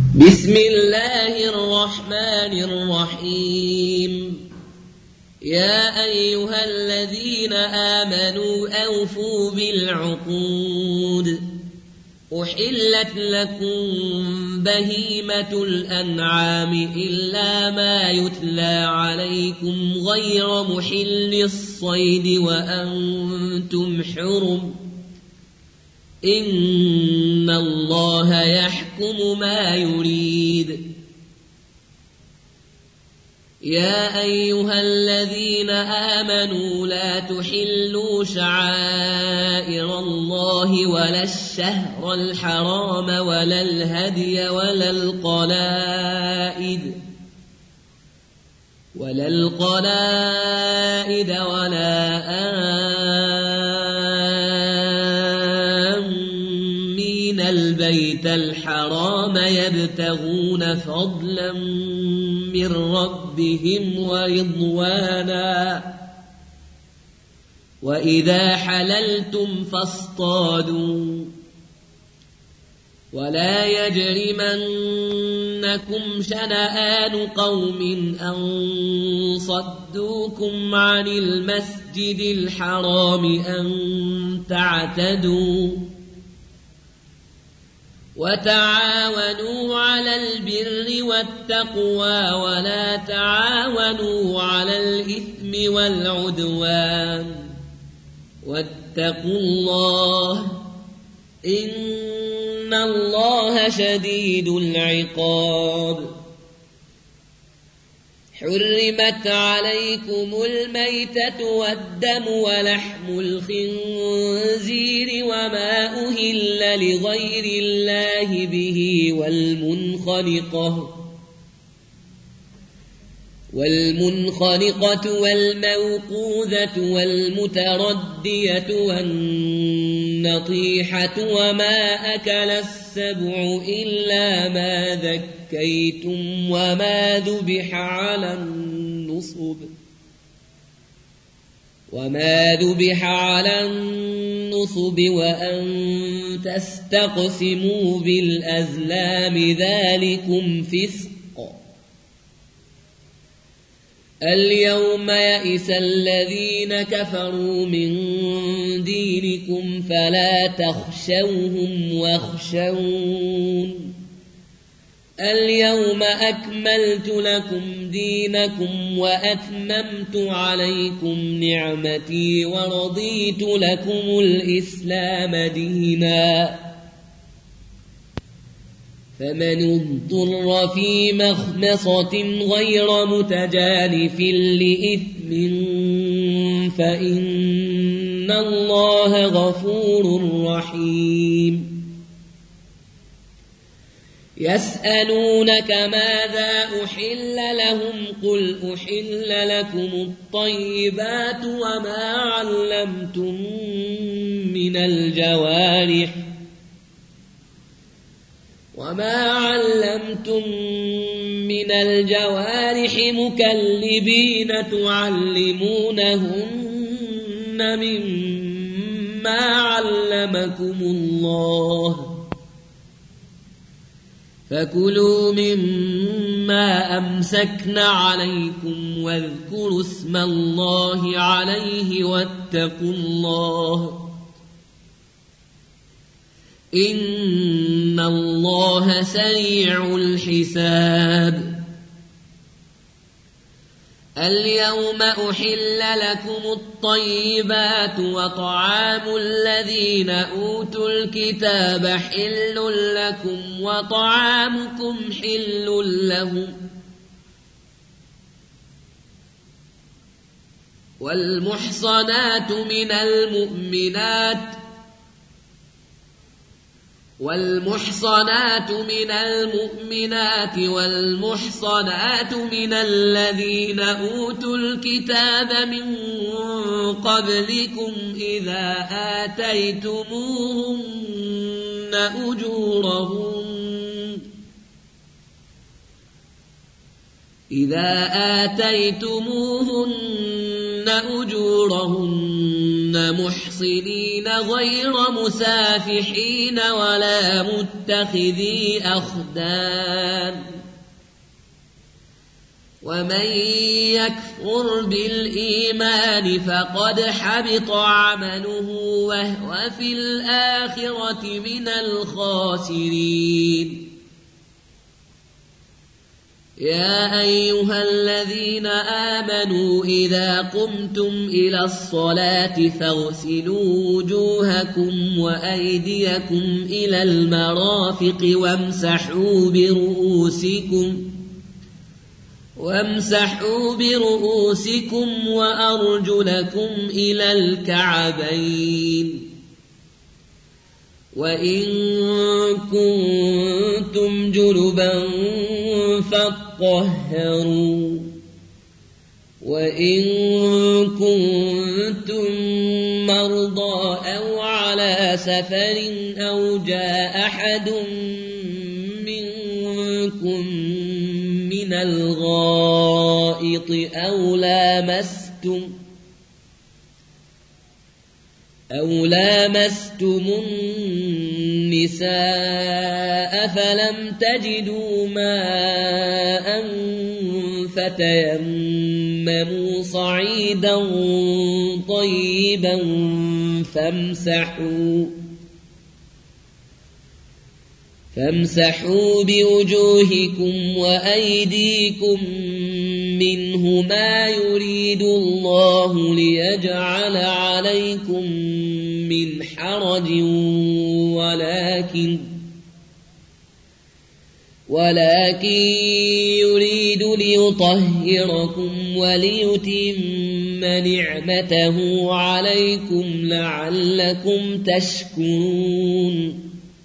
بسم الله الرحمن الرحيم. يا أيها الذين آمنوا أوفوا بالعقود. أحلت لكم بهيمة الأنعام إلا ما يتلى عليكم غير محل الصيد وأنتم حرم. إن الله يحكم ما يريد. يا أيها الذين آمنوا لا تحلوا شعائر الله ولا الشهر الحرام ولا الهدي ولا القلائد ولا آمين البيت الحرام يبتغون فضلا من ربهم ورضوانا. وإذا حللتم فاصطادوا ولا يجرمنكم شنآن قوم أن صدوكم عن المسجد الحرام أن تعتدوا. وتعاونوا على البر والتقوى ولا تعاونوا على الإثم والعدوان. واتقوا الله إن الله شديد العقاب. حرمت عليكم الميتة والدم ولحم الخنزير وما أهل لغير الله به والمنخنقة والموقوذة والمتردية والنطيحة وما أكل السبع إلا ما ذكيتم وما ذبح على النصب وأن تستقسموا بالأزلام ذلكم فسق. اليوم يئس الذين كفروا من دينكم فلا تخشوهم واخشون. اليوم أكملت لكم دينكم وأتممت عليكم نعمتي ورضيت لكم الإسلام دينا. فمن اضطر في مخمصة غير متجانف لإثم فإن الله غفور رحيم. يسألونك ماذا أحل لهم قل أحل لكم الطيبات وما علمتم من الجوارح مكلبين تعلمونهن مما علمكم الله فكلوا مما أمسكن عليكم واذكروا اسم الله عليه واتقوا الله إن الله سريع الحساب. اليوم أحل لكم الطيبات وطعام الذين أوتوا الكتاب حل لكم وطعامكم حل لهم. والمحصنات من المؤمنات والمحصنات من الذين أوتوا الكتاب من قبلكم إذا آتيتموهن أجورهن محصنين غير مسافحين ولا متخذي أخدان ومن يكفر بالإيمان فقد حبط عمله وهو في الآخرة من الخاسرين يا أيها الذين آمنوا إذا قمتم إلى الصلاة فاغسلوا وجوهكم وأيديكم إلى المرافق وامسحوا برؤوسكم وأرجلكم إلى الكعبين وإن كنتم جنبا فاطهروا وإن كنتم مرضى أو على سفر أو جاء أحد منكم من الغائط أو لامستم النساء فلم تجدوا ماء فتيمموا صعيدا طيبا فامسحوا بوجوهكم وأيديكم منه ما يريد الله ليجعل عليكم من حرج ولكن يريد ليطهركم وليتم نعمته عليكم لعلكم تشكرون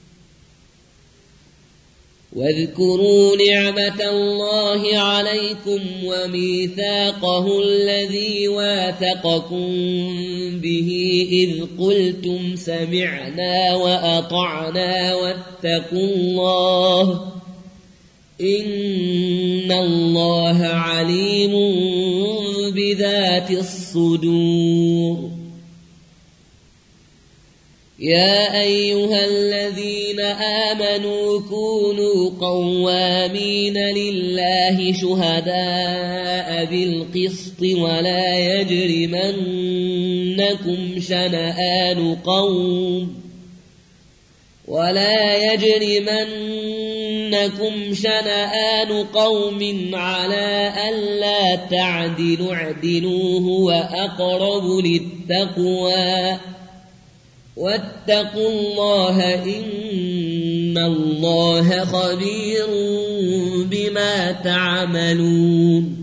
واذكروا نعمة الله عليكم وميثاقه الذي واثقكم به إذ قلتم سمعنا وأطعنا واتقوا الله إن الله عليم بذات الصدور يا أيها الذين آمنوا كونوا قوامين لله شهداء بالقسط ولا يجرمنكم شنآن قوم على ألا تعدلوا اعدلوا هو أقرب للتقوى واتقوا الله إن الله خبير بما تعملون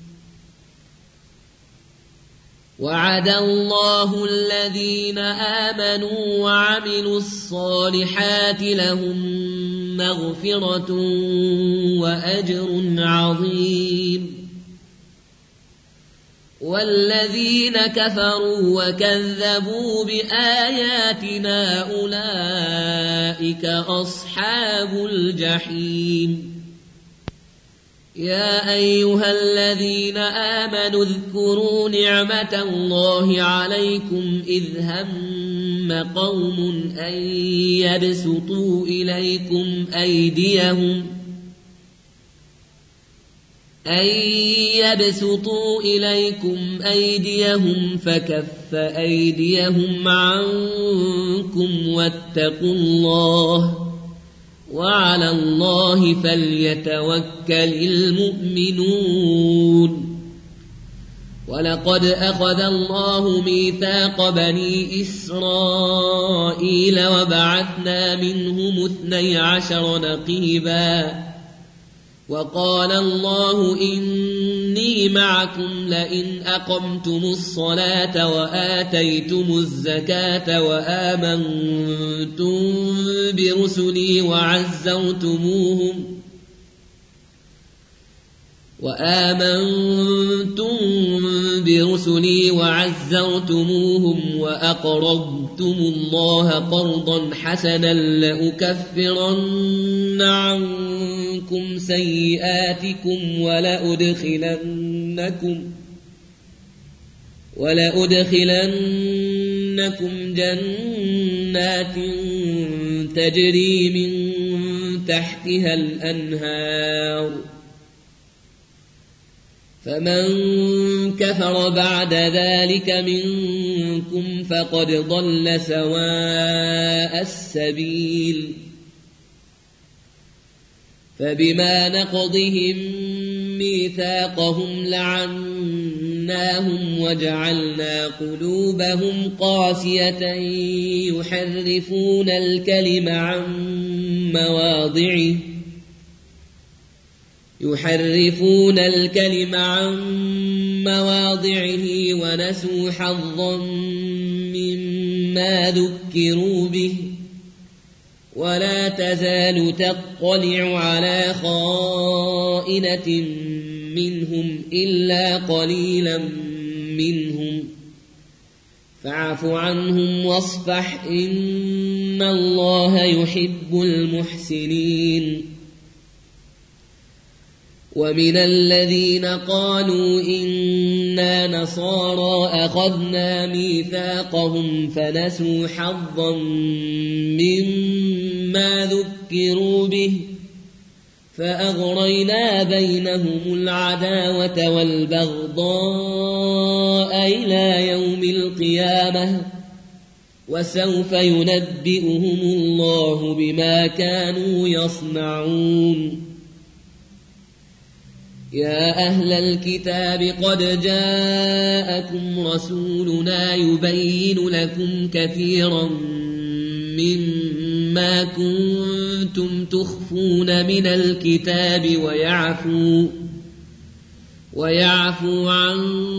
وعد الله الذين آمنوا وعملوا الصالحات لهم مغفرة وأجر عظيم والذين كفروا وكذبوا بآياتنا أولئك أصحاب الجحيم يا أيها الذين آمنوا اذكروا نعمة الله عليكم إذ هم قوم أن يبسطوا إليكم أيديهم فكف أيديهم عنكم واتقوا الله وعلى الله فليتوكل المؤمنون ولقد أخذ الله ميثاق بني إسرائيل وبعثنا منهم 12 نقيبا وقال الله إني معكم لئن أقمتم الصلاة وآتيتم الزكاة وآمنتم برسلي وعزرتموهم وأقرضتم الله قرضا حسنا لأكفرن عنكم سيئاتكم ولأدخلنكم جنات تجري من تحتها الأنهار فمن كفر بعد ذلك منكم فقد ضل سواء السبيل فبما نقضهم ميثاقهم لعناهم وجعلنا قلوبهم قاسية يحرفون الكلم عن مواضعه ونسوا حظا مما ذكروا به ولا تزال تطلع على خائنة منهم إلا قليلا منهم فاعف عنهم واصفح إن الله يحب المحسنين ومن الذين قالوا إنا نصارى أخذنا ميثاقهم فنسوا حظا مما ذكروا به فأغرينا بينهم العداوة والبغضاء إلى يوم القيامة وسوف ينبئهم الله بما كانوا يصنعون يا أهل الكتاب قد جاءكم رسولنا يبين لكم كثيرا مما كنتم تخفون من الكتاب ويعفو عن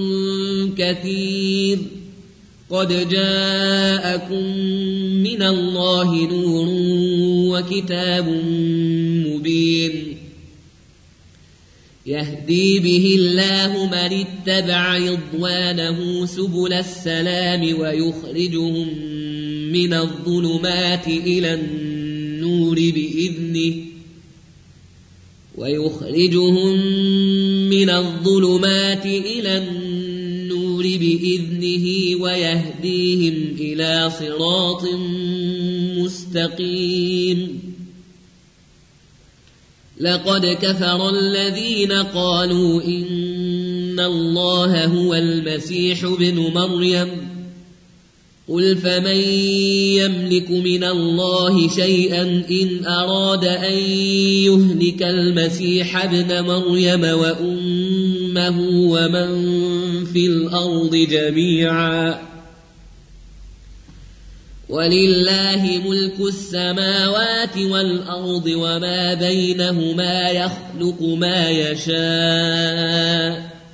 كثير قد جاءكم من الله نور وكتاب مبين يهدي به الله من اتبع رضوانه سبل السلام ويخرجهم من الظلمات إلى النور بإذنه ويهديهم إلى صراط مستقيم لقد كفر الذين قالوا إن الله هو المسيح ابن مريم قل فمن يملك من الله شيئا إن أراد أن يهلك المسيح ابن مريم وأمه ومن في الأرض جميعا ولله ملك السماوات والأرض وما بينهما يخلق ما يشاء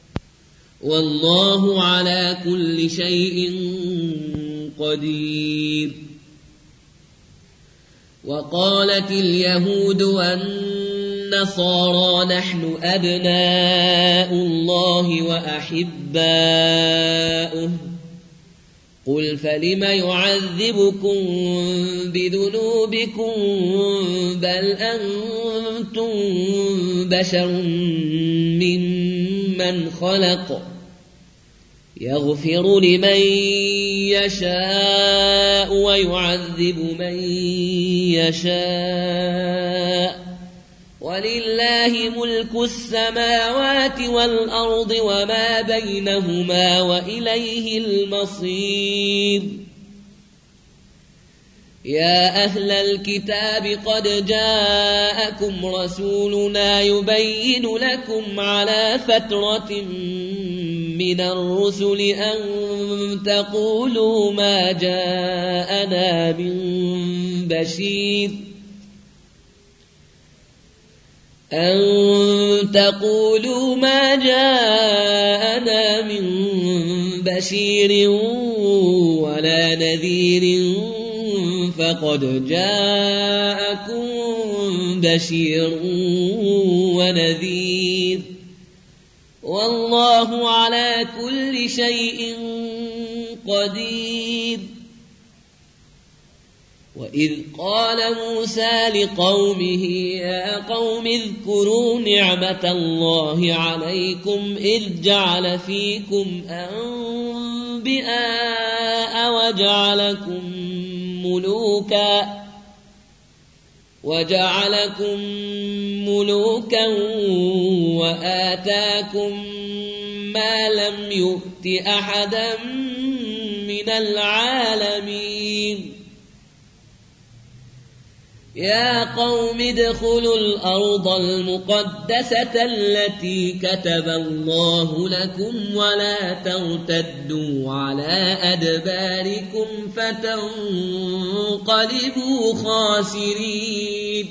والله على كل شيء قدير وقالت اليهود والنصارى نحن أبناء الله وأحباؤه قل فلم يعذبكم بذنوبكم بل أنتم بشر ممن خلق يغفر لمن يشاء ويعذب من يشاء ولله ملك السماوات والأرض وما بينهما وإليه المصير يا أهل الكتاب قد جاءكم رسولنا يبين لكم على فترة من الرسل أن تقولوا ما جاءنا من بشير ولا نذير فقد جاءكم بشير ونذير والله على كل شيء قدير وإذ قال موسى لقومه يا قوم اذكروا نعمة الله عليكم إذ جعل فيكم أنبياء وجعلكم ملوكا وآتاكم ما لم يؤت أحدا من العالمين يا قوم ادخلوا الأرض المقدسة التي كتب الله لكم ولا ترتدوا على أدباركم فتنقلبوا خاسرين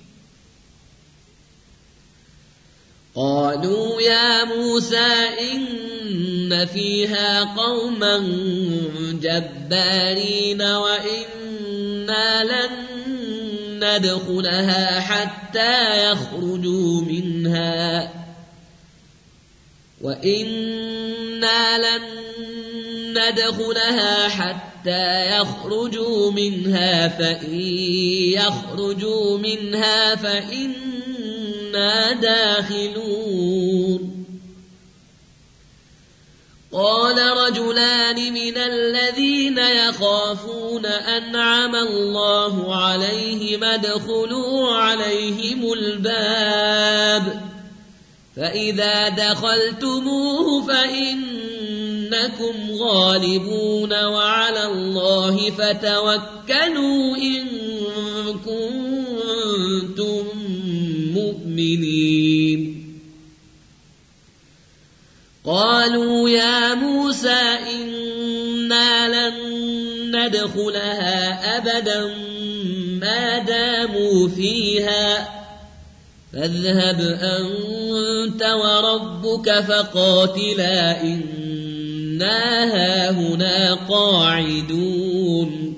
قالوا يا موسى إن فيها قوما جبارين وإنا لن ندخلها حتى يخرجوا منها فإن يخرجوا منها فإنا داخلون قال رجلان من الذين يخافون أنعم الله عليهم ادخلوا عليهم الباب فإذا دخلتموه فإنكم غالبون وعلى الله فتوكلوا إن كنتم مؤمنين قالوا يا موسى إنا لن ندخلها أبدا ما داموا فيها فاذهب أنت وربك فقاتلا إنا هاهنا قاعدون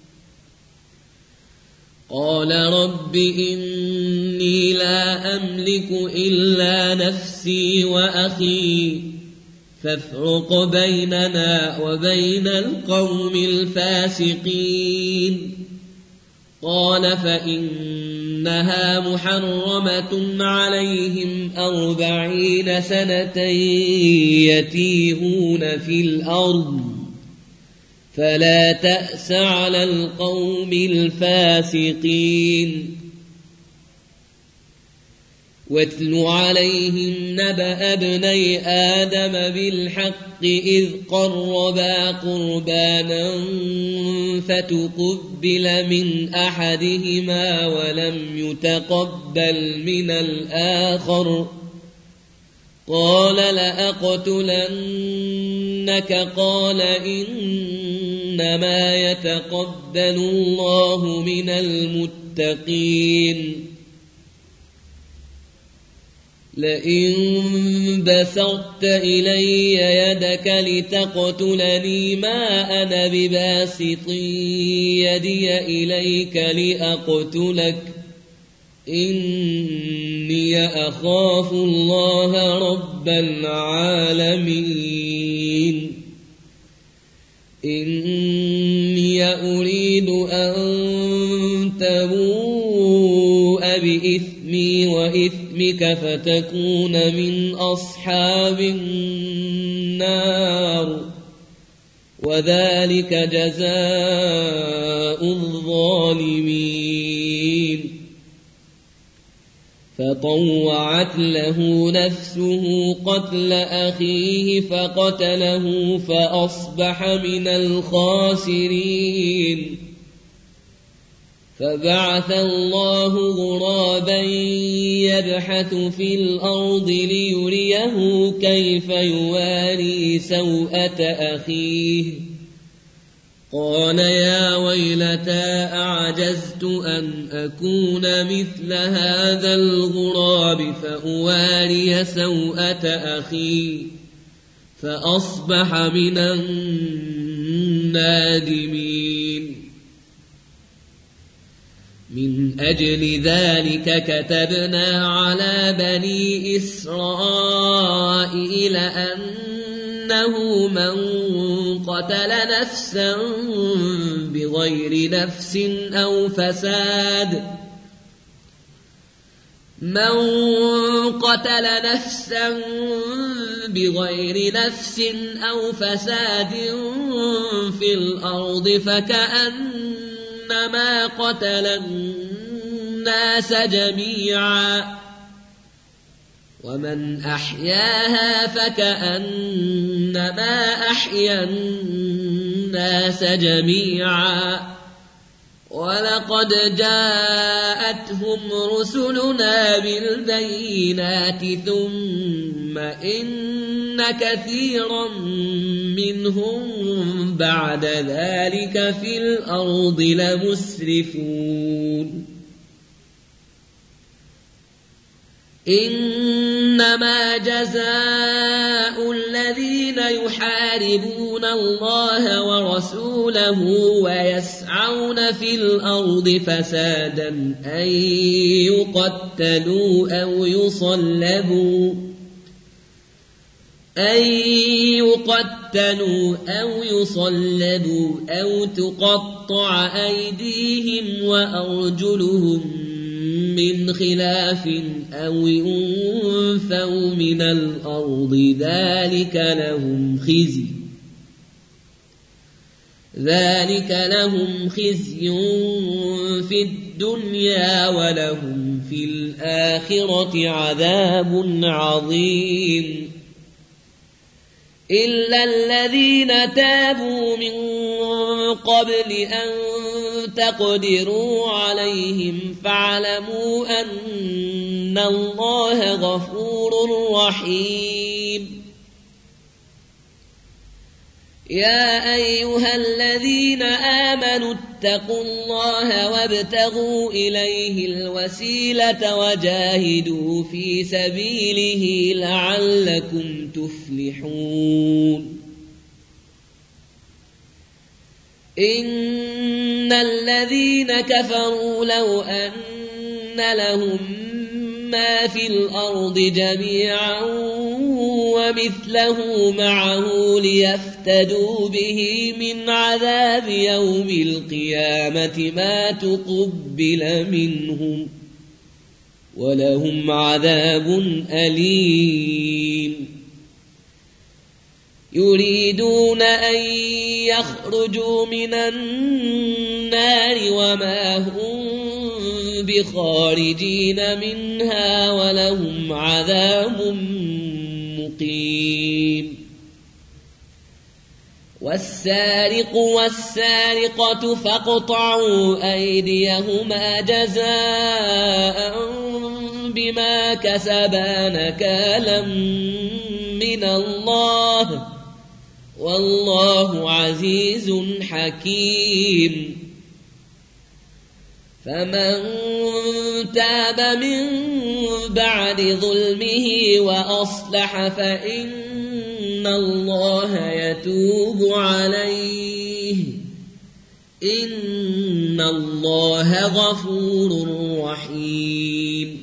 قال رب إني لا أملك إلا نفسي وأخي فافرق بيننا وبين القوم الفاسقين قال فإنها محرمة عليهم 40 سنة يتيهون في الأرض فلا تأس على القوم الفاسقين واتل عليهم نبأ ابني آدم بالحق إذ قربا قربانا فتقبل من أحدهما ولم يتقبل من الآخر قال لأقتلنك قال إنما يتقبل الله من المتقين لئن بسطت إلي يدك لتقتلني ما أنا بباسط يدي إليك لأقتلك إني أخاف الله رب العالمين إني أريد أن تبوء بإثمي وإثمك فتكون من أصحاب النار وذلك جزاء الظالمين فطوعت له نفسه قتل أخيه فقتله فأصبح من الخاسرين فبعث الله غرابا يبحث في الأرض ليريه كيف يواري سوءة أخيه قال يا ويلتى أعجزت أن أكون مثل هذا الغراب فأواري سوءة أخي فأصبح من النادمين من أجل ذلك كتبنا على بني إسرائيل أنه أنه من قتل نفسا بغير نفس أو فساد في الأرض فكأنما قتل الناس جميعا ومن أحياها فكأنما أحيا الناس جميعا ولقد جاءتهم رسلنا بالبينات ثم إن كثيرا منهم بعد ذلك في الأرض لمسرفون إنما جزاء الذين يحاربون الله ورسوله ويسعون في الأرض فسادا أن يقتلوا أو يصلبوا أو تقطع أيديهم وأرجلهم من خلاف أو ينفوا من الأرض ذلك لهم خزي في الدنيا ولهم في الآخرة عذاب عظيم إلا الذين تابوا من قبل أن تقدروا عليهم فاعلموا أن الله غفور رحيم يا أيها الذين آمنوا اتقوا الله وابتغوا إليه الوسيلة وجاهدوا في سبيله لعلكم تفلحون إن الذين كفروا لو أن لهم ما في الأرض جميعا ومثله معه ليفتدوا به من عذاب يوم القيامة ما تقبل منهم ولهم عذاب أليم يريدون أن يخرجوا من النار وما هم بخارجين منها ولهم عذاب مقيم والسارق والسارقة فاقطعوا أيديهما جزاء بما كسبا نكالا من الله والله عزيز حكيم فمن تاب من بعد ظلمه وأصلح فإن الله يتوب عليه إن الله غفور رحيم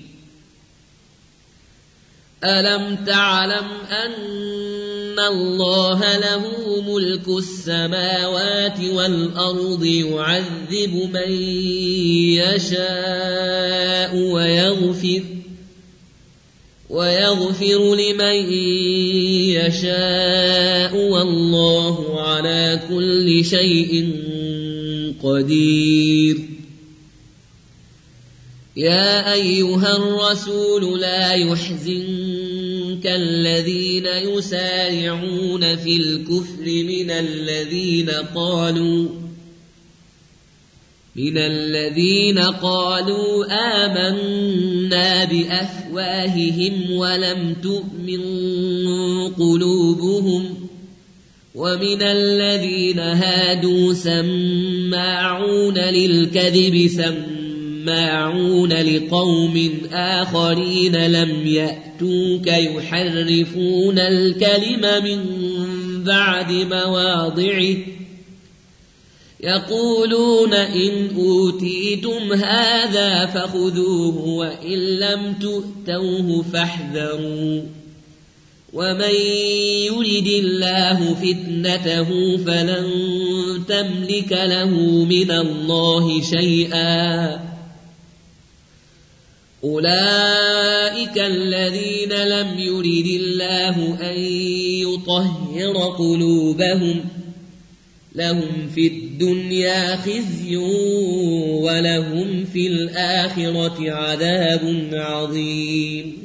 ألم تعلم أن الله له ملك السماوات والأرض يعذب من يشاء ويغفر لمن يشاء والله على كل شيء قدير يا أيها الرسول لا يحزنك الذين يسارعون في الكفر من الذين قالوا آمنا بأفواههم ولم تؤمن قلوبهم ومن الذين هادوا سماعون للكذب سماعون لقوم آخرين لم يأتوك يحرفون الكلم من بعد مواضعه يقولون إن أوتيتم هذا فخذوه وإن لم تؤتوه فاحذروا ومن يرد الله فتنته فلن تملك له من الله شيئا أولئك الذين لم يرد الله أن يطهر قلوبهم لهم في الدنيا خزي ولهم في الآخرة عذاب عظيم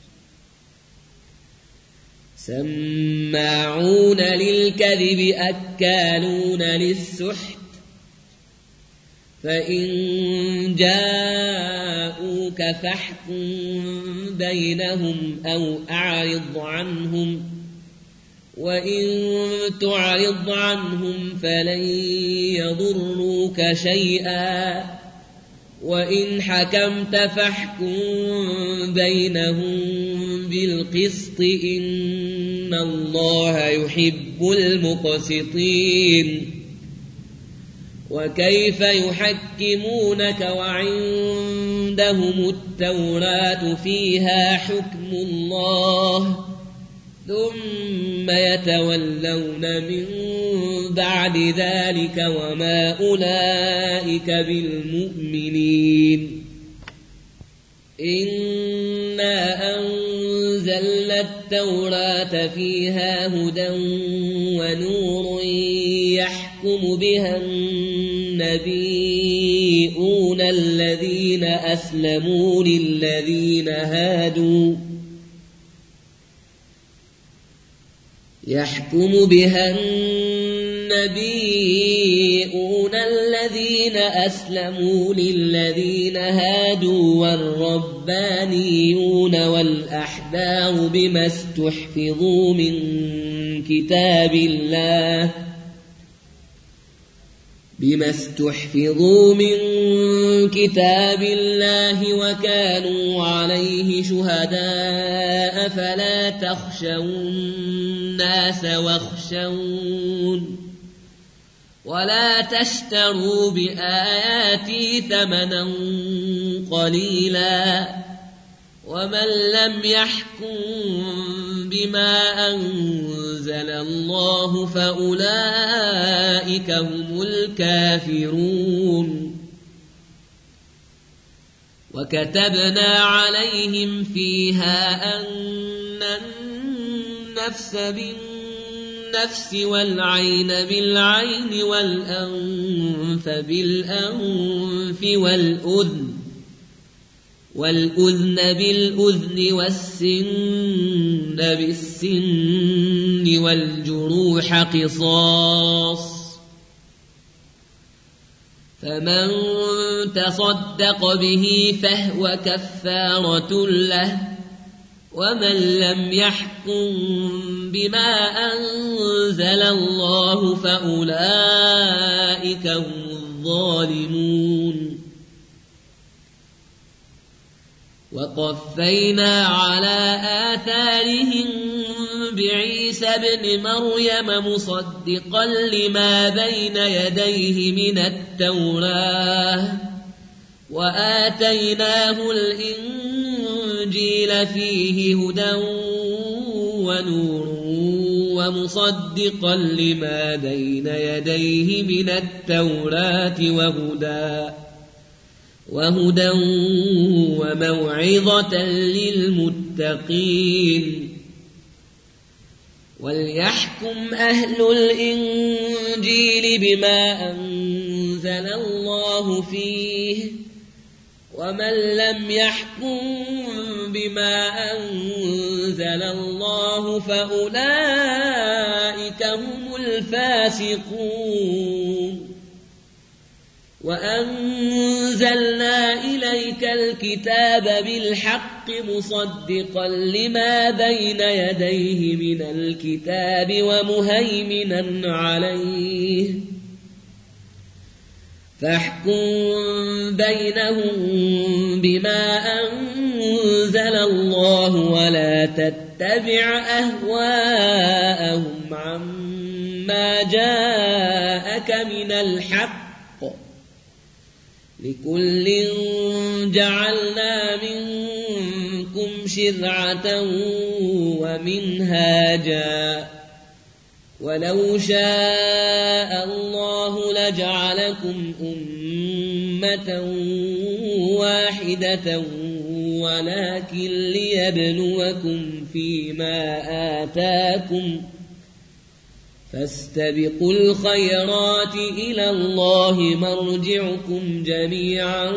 سماعون للكذب أكالون للسحت فإن جاءوك فاحكم بينهم أو أعرض عنهم وإن تعرض عنهم فلن يضروك شيئا وإن حكمت فاحكم بينهم بالقسط إن الله يحب المقسطين وكيف يحكمونك وعندهم التوراة فيها حكم الله ثم يتولون من بعد ذلك وما أولئك بالمؤمنين إنا أنزلنا التوراة فيها هدى ونور يحكم بها النبيون الذين أسلموا للذين هادوا يحكم بها النبيون الذين أسلموا للذين هادوا والربانيون والأحبار بما استحفظوا من كتاب الله وكانوا عليه شهداء فلا تخشوا الناس واخشون ولا تشتروا بآياتي ثمنا قليلا ومن لم يحكم بما أنزل الله فأولئك هم الكافرون وكتبنا عليهم فيها أن النفس بالنفس والعين بالعين والأنف بالأنف والأذن بالأذن والسن بالسن والجروح قصاص فمن تصدق به فهو كفارة له ومن لم يحكم بما أنزل الله فأولئك هم الظالمون وقفينا على آثارهم بعيسى ابن مريم مصدقا لما بين يديه من التوراة وآتيناه الإنجيل فيه هدى ونور ومصدقا لما بين يديه من التوراة وهدى وموعظة للمتقين وليحكم أهل الإنجيل بما أنزل الله فيه ومن لم يحكم بما أنزل الله فأولئك هم الفاسقون وأنزلنا إليك الكتاب بالحق مصدقا لما بين يديه من الكتاب ومهيمنا عليه فاحكم بينهم بما أنزل الله ولا تتبع أهواءهم عما جاءك من الحق لكل جعلنا منكم شرعة ومنهاجا ولو شاء الله لجعلكم أمة واحدة ولكن ليبلوكم فيما آتاكم فاستبقوا الخيرات إلى الله مرجعكم جميعا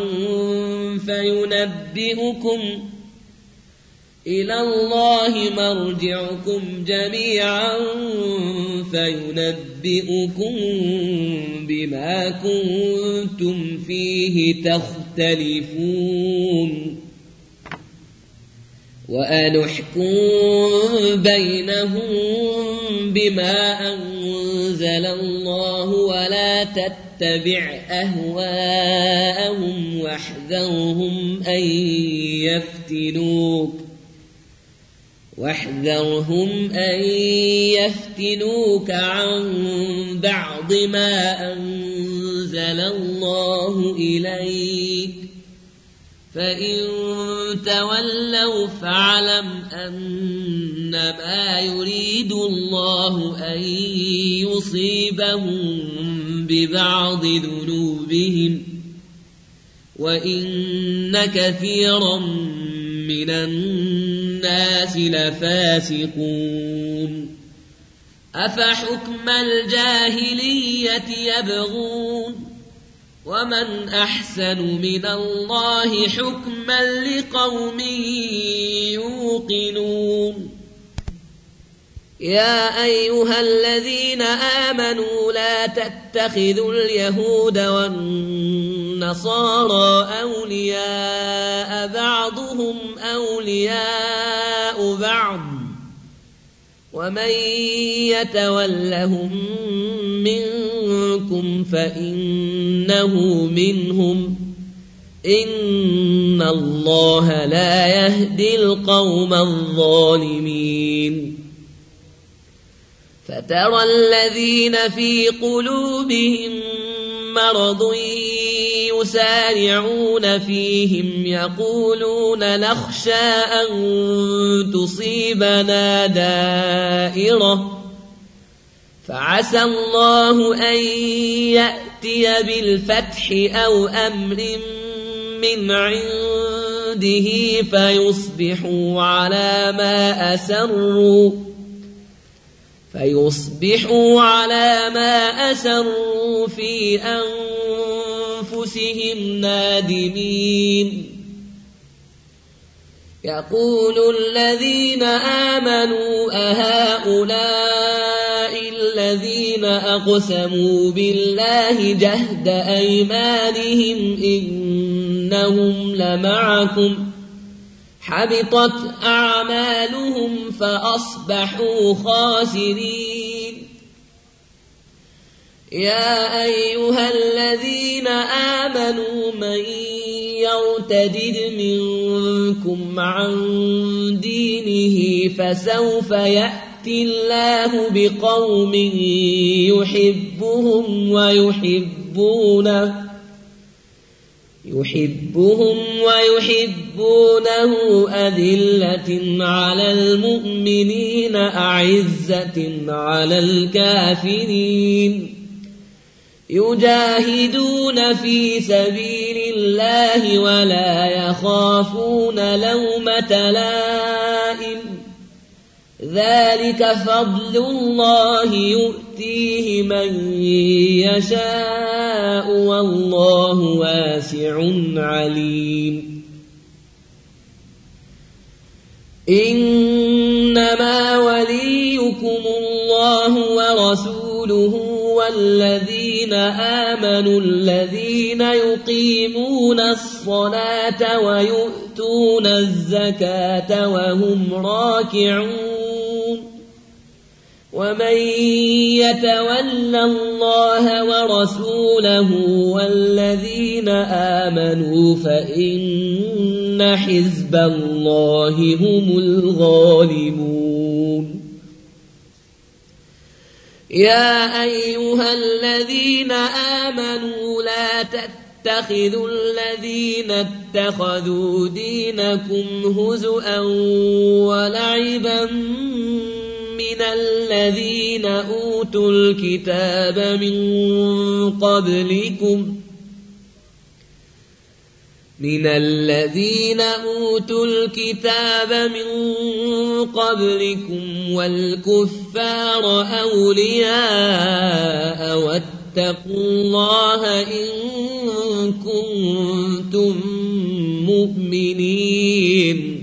فينبئكم بما كنتم فيه تختلفون وأن احكم بينهم بما أنزل الله ولا تتبع أهواءهم واحذرهم أن يفتنوك عن بعض ما أنزل الله إليك فإن تولوا فاعلم أنما يريد الله أن يصيبهم ببعض ذنوبهم وإن كثيرا من الناس لفاسقون أفحكم الجاهلية يبغون ومن أحسن من الله حكما لقوم يوقنون يا أيها الذين آمنوا لا تتخذوا اليهود والنصارى أولياء بعضهم أولياء بعض ومن يتولهم منكم فإنه منهم إن الله لا يهدي القوم الظالمين فترى الذين في قلوبهم مرض يسارعون فيهم يقولون نخشى أن تصيبنا دائرة فعسى الله أن يأتي بالفتح أو أمر من عنده فيصبحوا على ما أسروا في أنفسهم نادمين يقول الذين آمنوا أهؤلاء الذين أقسموا بالله جهد أيمانهم إنهم لمعكم حبطت أعمالهم فأصبحوا خاسرين يا أيها الذين آمنوا من يرتد منكم عن دينه فسوف يأتي الله بقوم يحبهم ويحبونه أذلة على المؤمنين أعزة على الكافرين يجاهدون في سبيل الله ولا يخافون لومة لائم ذلك فضل الله يؤتيه من يشاء والله واسع عليم إنما وليكم الله ورسوله والذين آمنوا الذين يقيمون الصلاة ويؤتون الزكاة وهم راكعون ومن يتول الله ورسوله والذين آمنوا فإن حزب الله هم الغالبون يا أيها الذين آمنوا لا تتخذوا الذين اتخذوا دينكم هزؤا ولعبا من الذين أوتوا الكتاب من قبلكم والكفار أولياء واتقوا الله إن كنتم مؤمنين.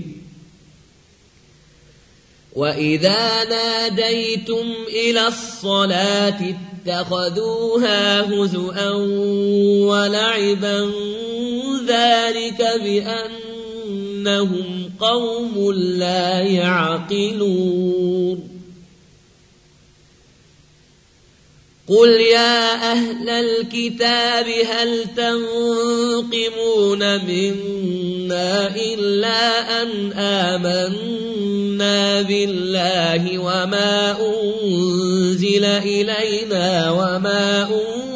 وإذا ناديتم إلى الصلاة اتخذوها هزؤا ولعبا ذلك بأنهم قوم لا يعقلون. قل يا أهل الكتاب هل تنقمون منا إلا أن آمنا بالله وما أنزل إلينا وما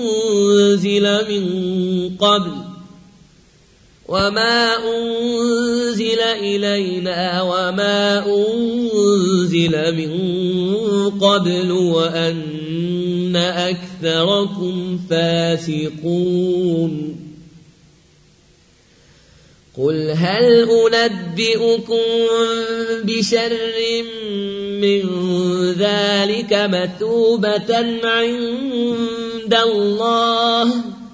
أنزل من قبل وأن أكثركم فاسقون. قل هل أنبئكم بشر من ذلك مثوبة عند الله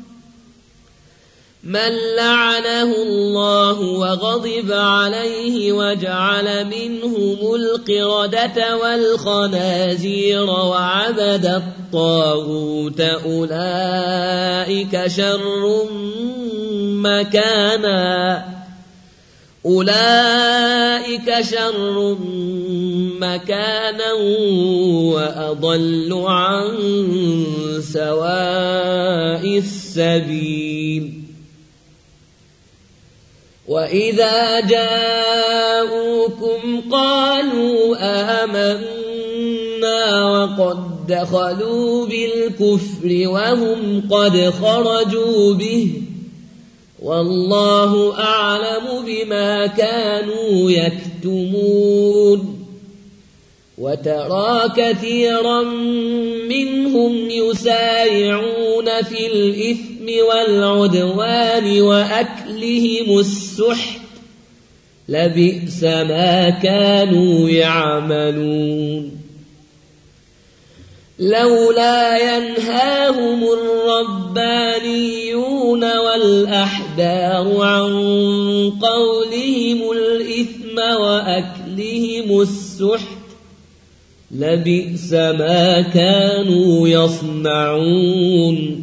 من لعنه الله وغضب عليه وجعل منهم القردة والخنازير وعبد الطاغوت أولئك شر مكانا وأضل عن سواء السبيل. وإذا جاءوكم قالوا آمنا وقد دخلوا بالكفر وهم قد خرجوا به والله أعلم بما كانوا يكتمون. وترى كثيرا منهم يسارعون في الإثم والعدوان وأكلهم السحت لبئس ما كانوا يعملون. لولا ينهاهم الربانيون والأحبار عن قولهم الإثم وأكلهم السحت لبئس ما كانوا يصنعون.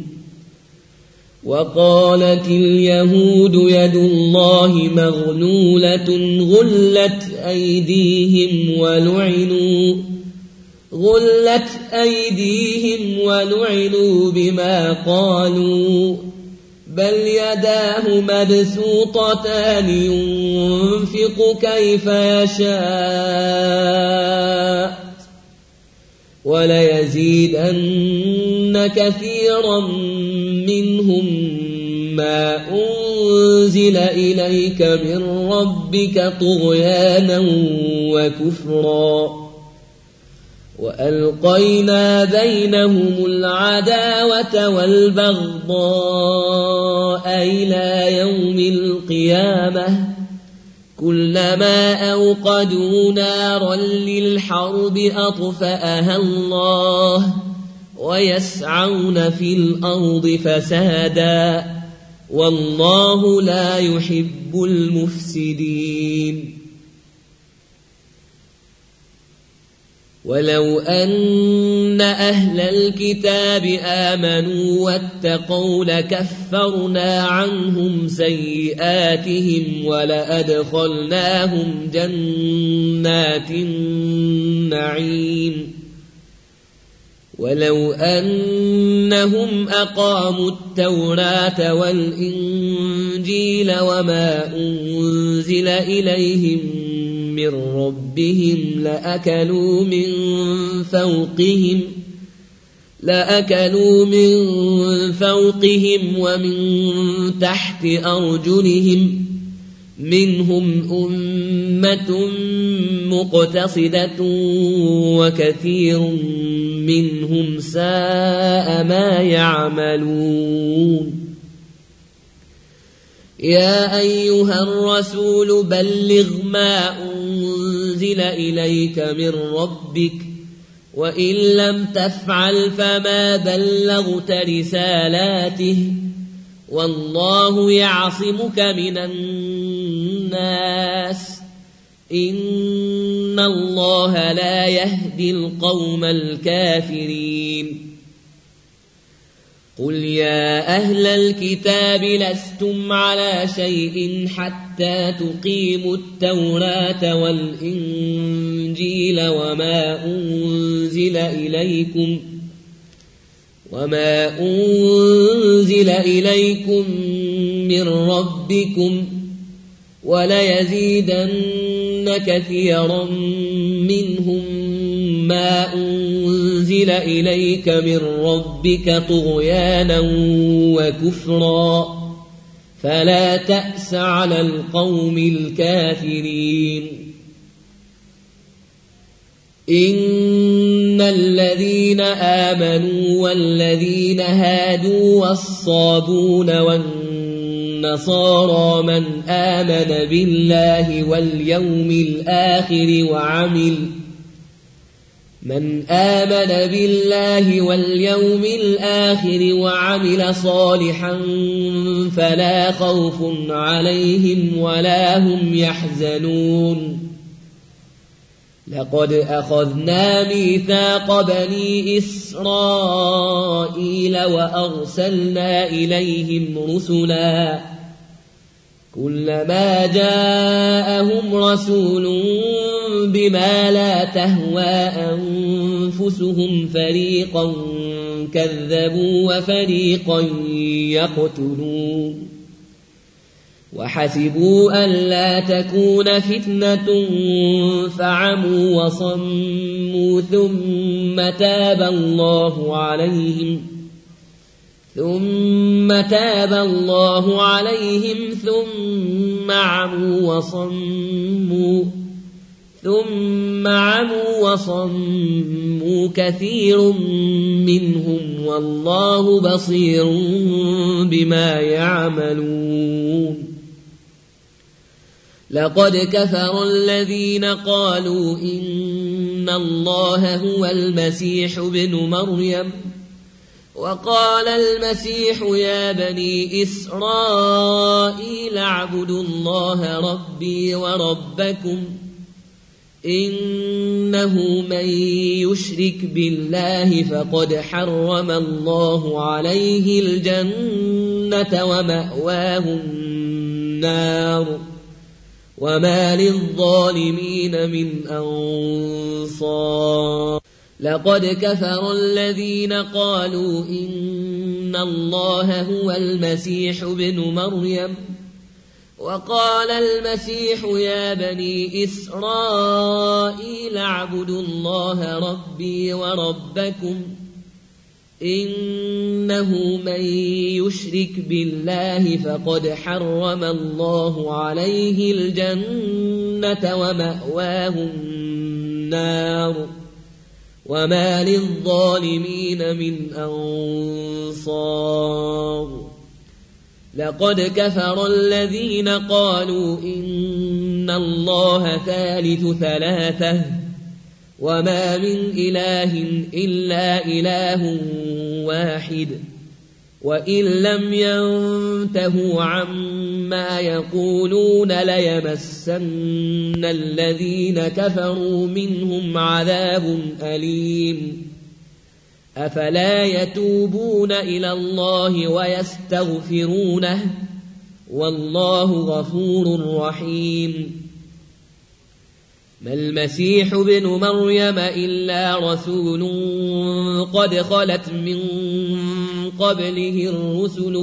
وقالت اليهود يد الله مغلولة غلت أيديهم ولعنوا بما قالوا بل يداه مبسوطتان ينفق كيف يشاء وليزيدن كثيرا منهم ما أنزل إليك من ربك طغيانا وكفرا وألقينا بينهم العداوة والبغضاء إلى يوم القيامة كلما أوقدوا نارا للحرب أطفأها الله ويسعون في الأرض فسادا والله لا يحب المفسدين. ولو أن أهل الكتاب آمنوا واتقوا لكفرنا عنهم سيئاتهم ولأدخلناهم جنات النعيم. ولو أنهم أقاموا التوراة والإنجيل وما أنزل إليهم من ربهم لأكلوا من فوقهم ومن تحت أرجلهم منهم أمة مقتصدة وكثير منهم ساء ما يعملون. يا أيها الرسول بلغ ما أنزل إليك من ربك وإن لم تفعل فما بلغت رسالاته والله يعصمك من الناس إن الله لا يهدي القوم الكافرين. قل يا أهل الكتاب لستم على شيء حتى تقيموا التوراة والإنجيل وما أنزل إليكم من ربكم وليزيدن كثيرا منهم ما أنزل إليك من ربك طغيانا وكفرا فلا تأس على القوم الكافرين. إن الذين آمنوا والذين هادوا والصابون والنصارى من آمن بالله واليوم الآخر وعمل صالحا فلا خوف عليهم ولا هم يحزنون. لقد أخذنا ميثاق بني إسرائيل وأرسلنا إليهم رسلا كلما جاءهم رسول بما لا تهوى أنفسهم فريقا كذبوا وفريقا يقتلون. وحسبوا ألا تكون فتنة فعموا وصموا ثم تاب الله عليهم ثم عموا وصموا كثير منهم والله بصير بما يعملون. لقد كفر الذين قالوا إن الله هو المسيح ابن مريم وقال المسيح يا بني إسرائيل اعبدوا الله ربي وربكم إنه من يشرك بالله فقد حرم الله عليه الجنة ومأواه النار وما للظالمين من أنصار. لقد كفر الذين قالوا إن الله هو المسيح ابن مريم وقال المسيح يا بني إسرائيل اعبدوا الله ربي وربكم إنه من يشرك بالله فقد حرم الله عليه الجنة ومأواه النار وما للظالمين من أنصار. لقد كفر الذين قالوا إن الله ثالث ثلاثة وما من إله إلا إله واحد وإن لم ينتهوا عما يقولون ليمسن الذين كفروا منهم عذاب أليم. أفلا يتوبون إلى الله ويستغفرونه والله غفور رحيم. ما المسيح ابن مريم إلا رسول قد خلت من قبله الرسل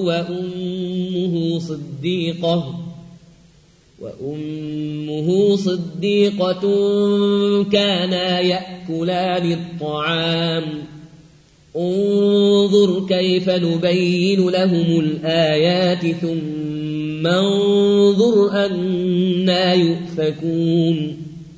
وأمه صديقة كانا يأكلان الطعام انظر كيف نبين لهم الآيات ثم انظر أنى يؤفكون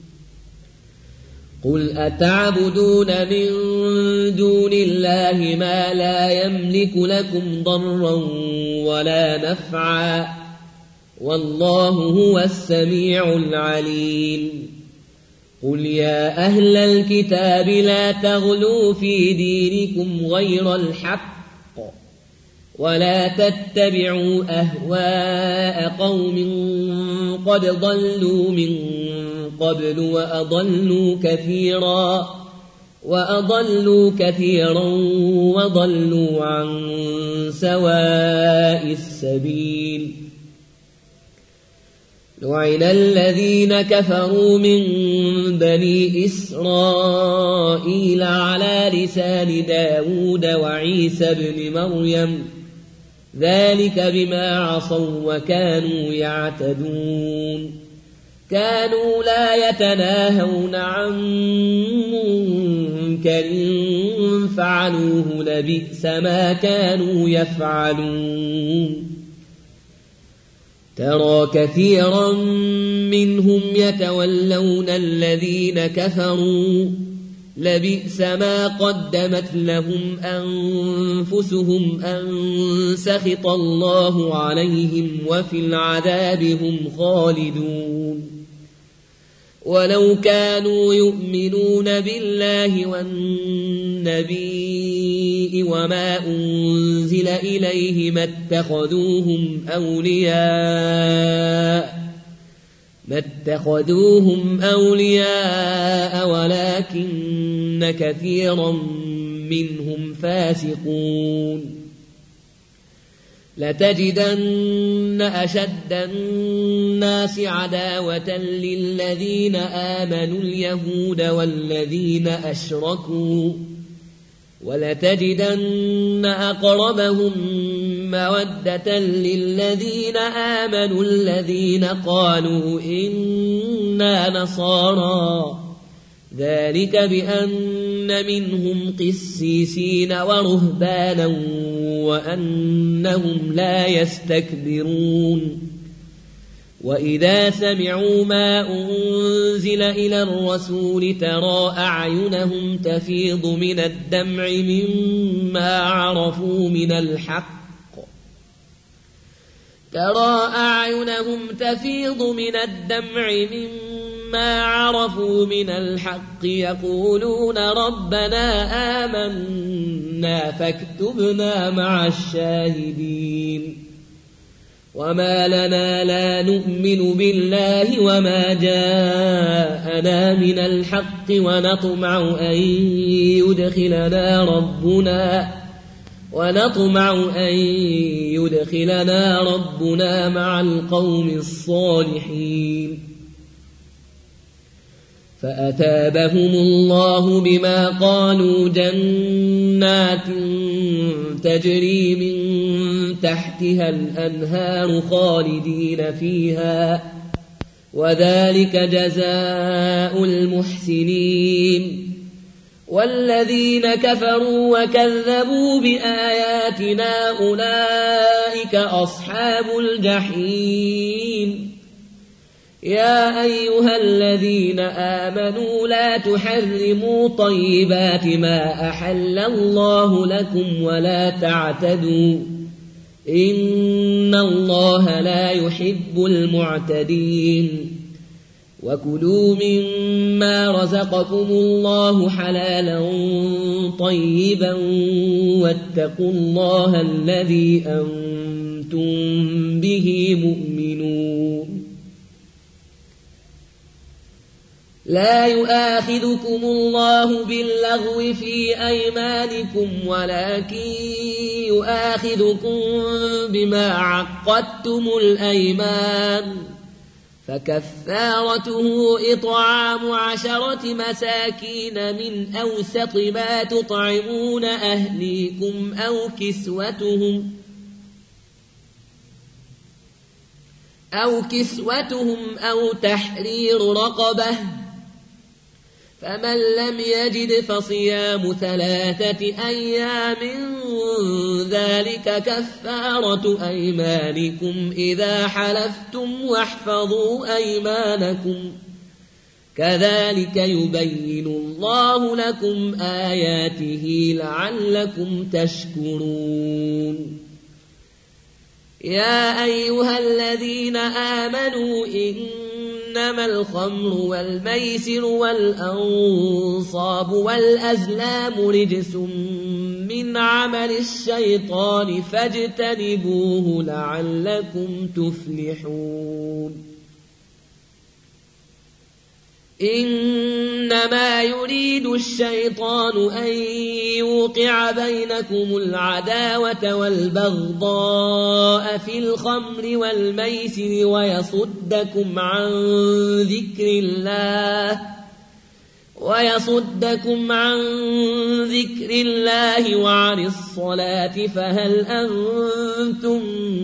قل أتعبدون من دون الله ما لا يملك لكم ضرا ولا نفعا والله هو السميع العليم قل يا أهل الكتاب لا تغلوا في دينكم غير الحق ولا تتبعوا أهواء قوم قد ضلوا من قبل وأضلوا كثيرا وضلوا عن سواء السبيل لعن الذين كفروا من بني إسرائيل على لسان داود وعيسى بن مريم ذلك بما عصوا وكانوا يعتدون كانوا لا يتناهون عن منكر فعلوه لبئس ما كانوا يفعلون ترى كثيرا منهم يتولون الذين كفروا لبئس ما قدمت لهم أنفسهم أن سخط الله عليهم وفي العذاب هم خالدون ولو كانوا يؤمنون بالله والنبي وما أنزل إليه ما اتخذوهم أولياء ولكن كثيرا منهم فاسقون لتجدن أشد الناس عداوة للذين آمنوا اليهود والذين أشركوا ولتجدن أقربهم مودة للذين آمنوا الذين قالوا إنا نصارى ذلك بأن منهم قسيسين ورهبانا وأنهم لا يستكبرون وإذا سمعوا ما أنزل إلى الرسول ترى أعينهم تفيض من الدمع مما عرفوا من الحق يقولون ربنا آمنا فاكتبنا مع الشاهدين وما لنا لا نؤمن بالله وما جاءنا من الحق ونطمع أن يدخلنا ربنا مع القوم الصالحين فأتابهم الله بما قالوا جنات تجري من تحتها الأنهار خالدين فيها وذلك جزاء المحسنين والذين كفروا وكذبوا بآياتنا أولئك أصحاب الجحيم يا أيها الذين آمنوا لا تحرموا طيبات ما أحل الله لكم ولا تعتدوا إن الله لا يحب المعتدين وكلوا مما رزقكم الله حلالا طيبا واتقوا الله الذي أنتم به مؤمنون لا يؤاخذكم الله باللغو في أيمانكم ولكن يؤاخذكم بما عقدتم الأيمان فكفارته إطعام 10 مساكين من أوسط ما تطعمون أهليكم أو كسوتهم أو تحرير رقبة فمن لم يجد فصيام 3 أيام ذلك كفارة أيمانكم إذا حلفتم واحفظوا أيمانكم كذلك يبين الله لكم آياته لعلكم تشكرون يا أيها الذين آمنوا إنما الخمر والميسر والأنصاب والأزلام رجس من عمل الشيطان فاجتنبوه لعلكم تفلحون إنما يريد الشيطان أن يوقع بينكم العداوة والبغضاء في الخمر والميسر ويصدكم عن ذكر الله وعن الصلاة فهل أنتم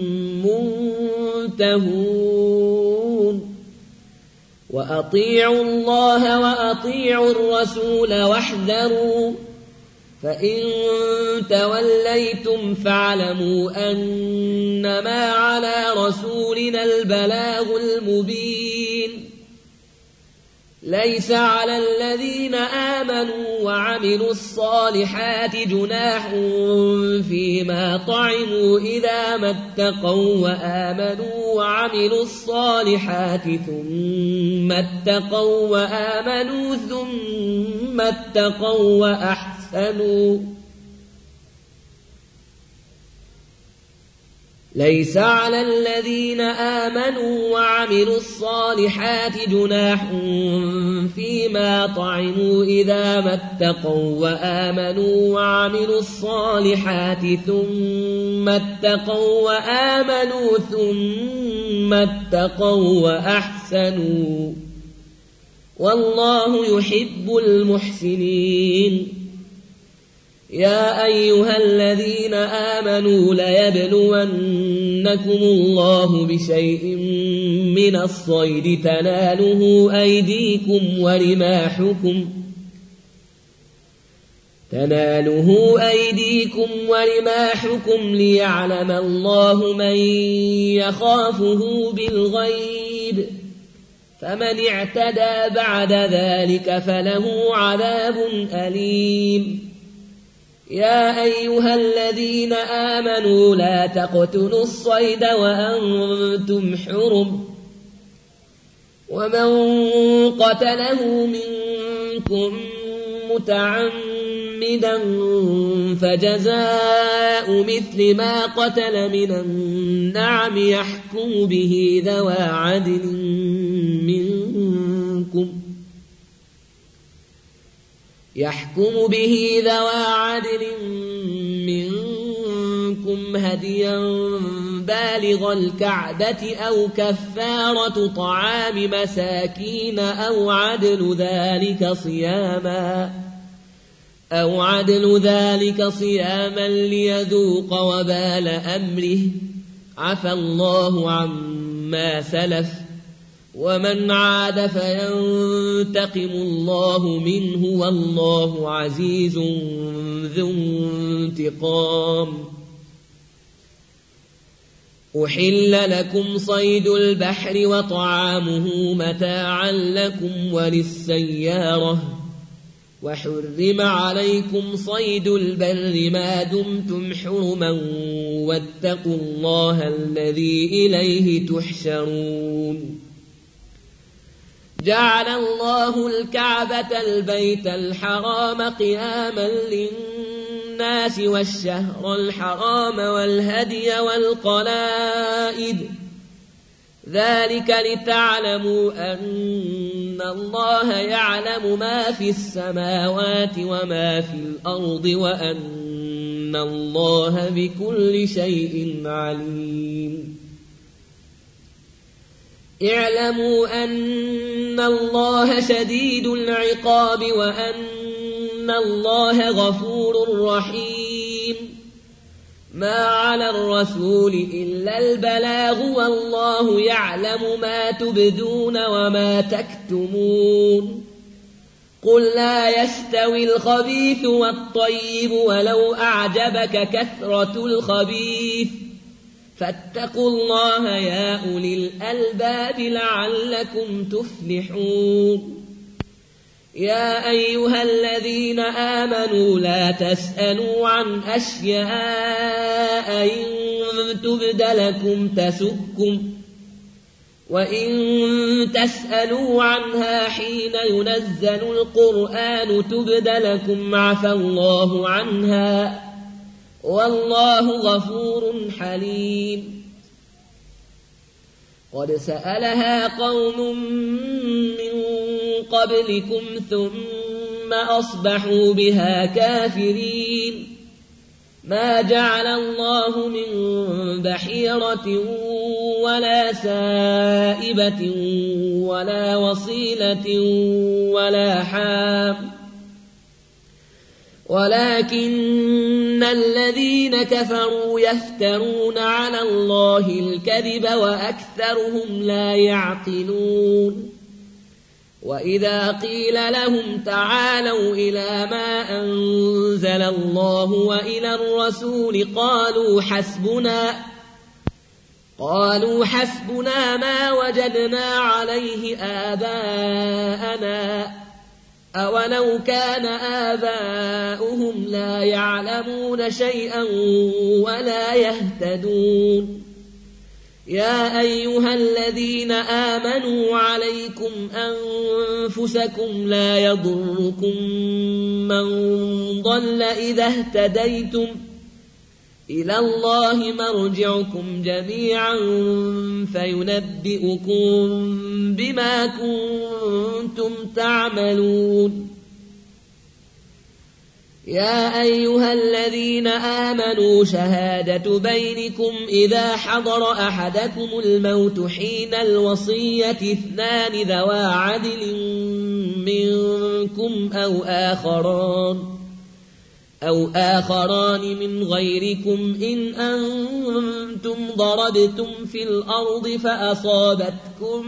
منتهون وأطيعوا الله وأطيعوا الرسول واحذروا فإن توليتم فاعلموا أنما على رسولنا البلاغ المبين ليس على الذين آمنوا وعملوا الصالحات جناح فيما طعموا إذا ما اتقوا وآمنوا وعملوا الصالحات ثم اتقوا وآمنوا ثم اتقوا وأحسنوا ليس على الذين آمنوا وعملوا الصالحات جناح فيما طعموا إذا ما اتقوا وآمنوا وعملوا الصالحات ثم اتقوا وآمنوا ثم اتقوا وأحسنوا والله يحب المحسنين يا أيها الذين آمنوا ليبلونكم الله بشيء من الصيد تناله أيديكم ورماحكم ليعلم الله من يخافه بالغيب فمن اعتدى بعد ذلك فله عذاب أليم يا أيها الذين آمنوا لا تقتلوا الصيد وأنتم حرم ومن قتله منكم متعمدا فجزاء مثل ما قتل من النعم يحكم به ذوى عدل منكم هديا بالغ الكعبة أو كفارة طعام مساكين أو عدل ذلك صياما ليذوق وبال أمره عفى الله عما سلف ومن عاد فينتقم الله منه والله عزيز ذو انتقام أحل لكم صيد البحر وطعامه متاعا لكم وللسيارة وحرم عليكم صيد البر ما دمتم حرما واتقوا الله الذي إليه تحشرون جعل الله الكعبة البيت الحرام قياما للناس والشهر الحرام والهدي والقلائد ذلك لتعلموا أن الله يعلم ما في السماوات وما في الأرض وأن الله بكل شيء عليم اعلموا أن الله شديد العقاب وأن الله غفور رحيم ما على الرسول إلا البلاغ والله يعلم ما تبدون وما تكتمون قل لا يستوي الخبيث والطيب ولو أعجبك كثرة الخبيث فاتقوا الله يا أولي الألباب لعلكم تفلحون يا أيها الذين آمنوا لا تسألوا عن أشياء إن تبد لكم تسؤكم وإن تسألوا عنها حين ينزل القرآن تبد لكم عفى الله عنها والله غفور حليم قد سألها قوم من قبلكم ثم أصبحوا بها كافرين ما جعل الله من بحيرة ولا سائبة ولا وصيلة ولا حام ولكن الذين كفروا يفترون على الله الكذب وأكثرهم لا يعقلون وإذا قيل لهم تعالوا إلى ما أنزل الله وإلى الرسول قالوا حسبنا ما وجدنا عليه آباءنا أولو كان آباؤهم لا يعلمون شيئا ولا يهتدون يا أيها الذين آمنوا عليكم أنفسكم لا يضركم من ضل إذا اهتديتم إلى الله مرجعكم جميعا فينبئكم بما كنتم تعملون يا أيها الذين آمنوا شهادة بينكم إذا حضر أحدكم الموت حين الوصية 2 ذوى عدل منكم أو آخران من غيركم إن أنتم ضربتم في الأرض فأصابتكم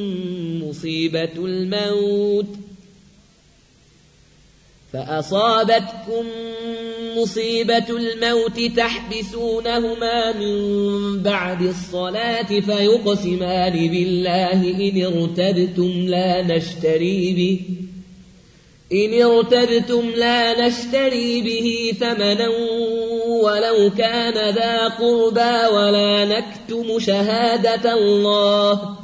مصيبة الموت تحبسونهما من بعد الصلاة فيقسمان بالله إن ارتبتم لا نشتري به ثمنا ولو كان ذا قربى ولا نكتم شهادة الله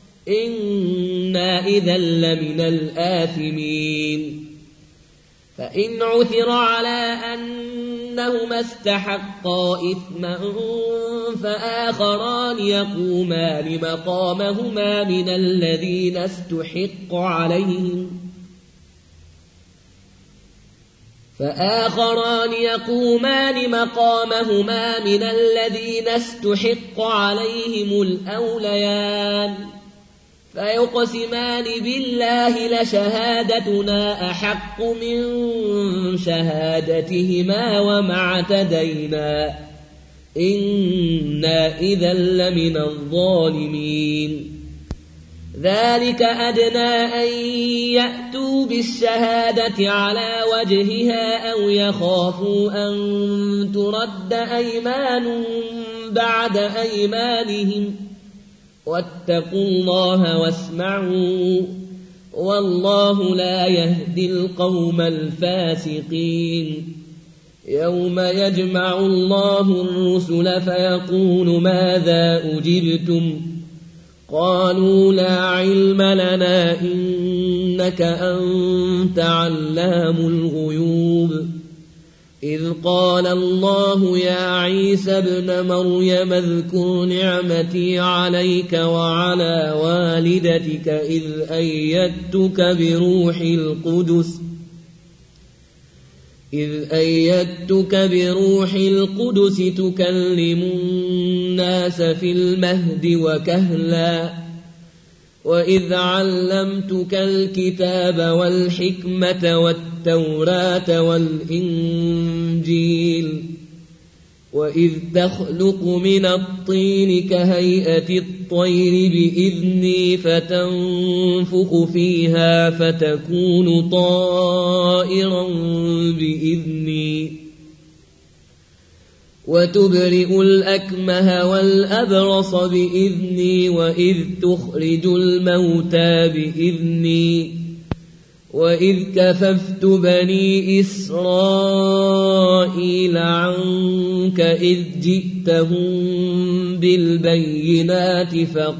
إنا إذا لمن الآثمين فإن عثر على أنهما استحقا إثما فآخران يقومان مقامهما من الذين استحق عليهم الأوليان فيقسمان بالله لشهادتنا أحق من شهادتهما وما اعتدينا إنا إذا لمن الظالمين ذلك أدنى أن يأتوا بالشهادة على وجهها أو يخافوا أن ترد أيمان بعد أيمانهم واتقوا الله واسمعوا والله لا يهدي القوم الفاسقين يوم يجمع الله الرسل فيقول ماذا أجبتم قالوا لا علم لنا إنك أنت علام الغيوب إذ قال الله يا عيسى ابن مريم اذكر نعمتي عليك وعلى والدتك إذ أيدتك بروح القدس تكلم الناس في المهد وكهلا وإذ علمتك الكتاب والحكمة والتوراة والإنجيل وإذ تخلق من الطين كهيئة الطير بإذني فتنفخ فيها فتكون طائرا بإذني وتبرئ الأكمه والأبرص بإذني وإذ تخرج الموتى بإذني وإذ كففت بني إسرائيل عنك إذ جئتهم بالبينات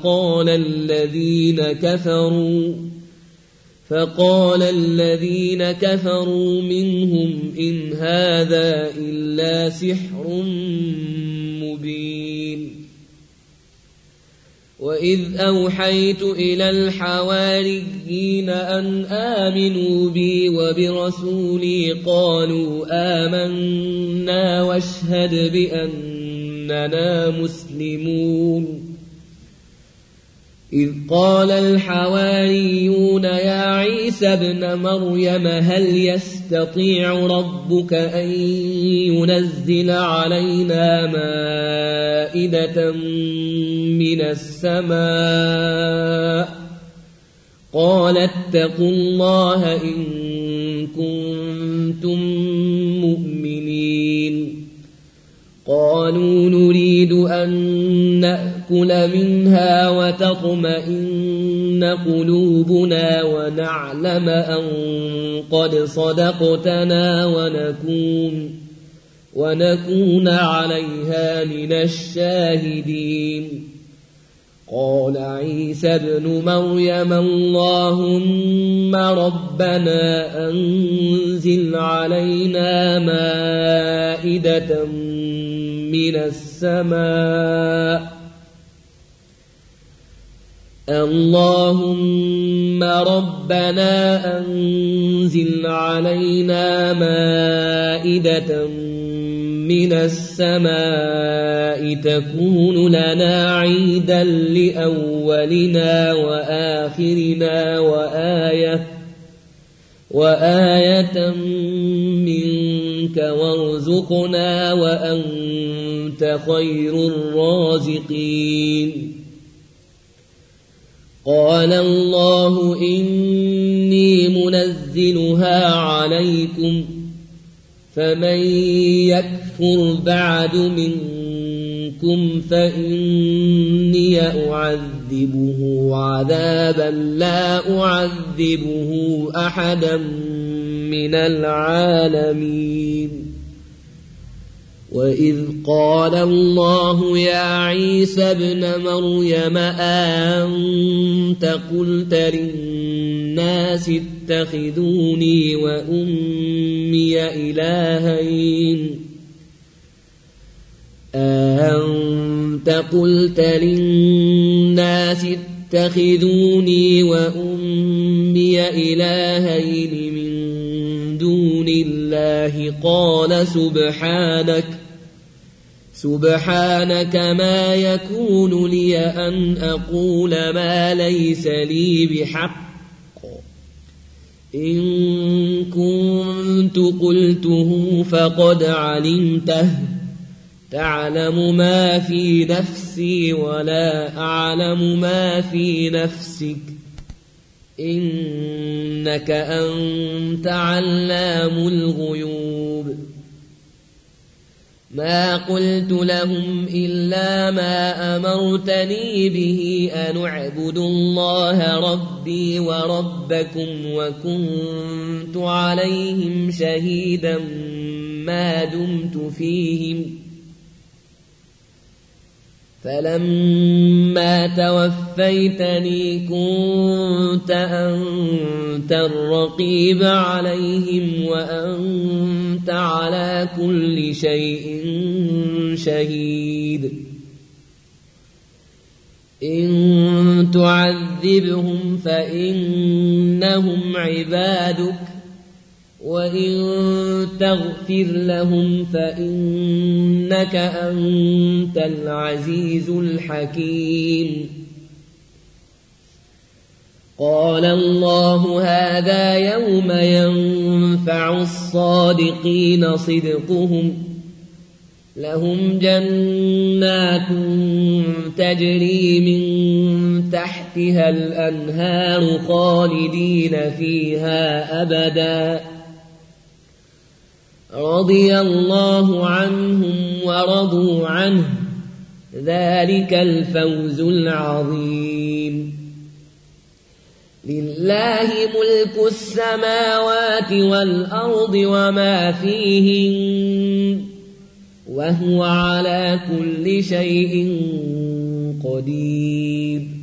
فقال الذين كفروا منهم إن هذا إلا سحر مبين وإذ أوحيت إلى الحواريين أن آمنوا بي وبرسولي قالوا آمنا واشهد بأننا مسلمون إذ قال الحواريون يا عيسى ابن مريم هل يستطيع ربك أن ينزل علينا مائدة من السماء قال اتقوا الله إن كنتم مؤمنين قالوا نريد أن نأكل منها وتطمئن قلوبنا ونعلم أن قد صدقتنا ونكون عليها من الشاهدين قال عيسى ابن مريم اللهم ربنا أنزل علينا مائدة من السماء اللهم ربنا أنزل علينا مائدة من السماء تكون لنا عيدا لأولنا وآخرنا وآية منك وارزقنا وأنت خير الرازقين قال الله إني منزلها عليكم فمن يكفر بعد منكم فإني أعذبه عذابا لا أعذبه أحدا من العالمين وإذ قال الله يا عيسى ابن مريم أنت قلت للناس اتخذوني وأمي إلهين أنت قلت للناس اتخذوني وأمي إلهين من دون الله قال سبحانك ما يكون لي أن أقول ما ليس لي بحق إن كنت قلته فقد علمته تعلم ما في نفسي ولا أعلم ما في نفسك إنك أنت علام الغيوب ما قلت لهم إلا ما أمرتني به أن اعبدوا الله ربي وربكم وكنت عليهم شهيدا ما دمت فيهم فلما توفيتني كنت أنت الرقيب عليهم وأنت على كل شيء شهيد إن تعذبهم فإنهم عبادك وإن تغفر لهم فإنك أنت العزيز الحكيم قال الله هذا يوم ينفع الصادقين صدقهم لهم جنات تجري من تحتها الأنهار خالدين فيها أبدا رضي الله عنهم ورضوا عنه ذلك الفوز العظيم لله ملك السماوات والأرض وما فيهن وهو على كل شيء قدير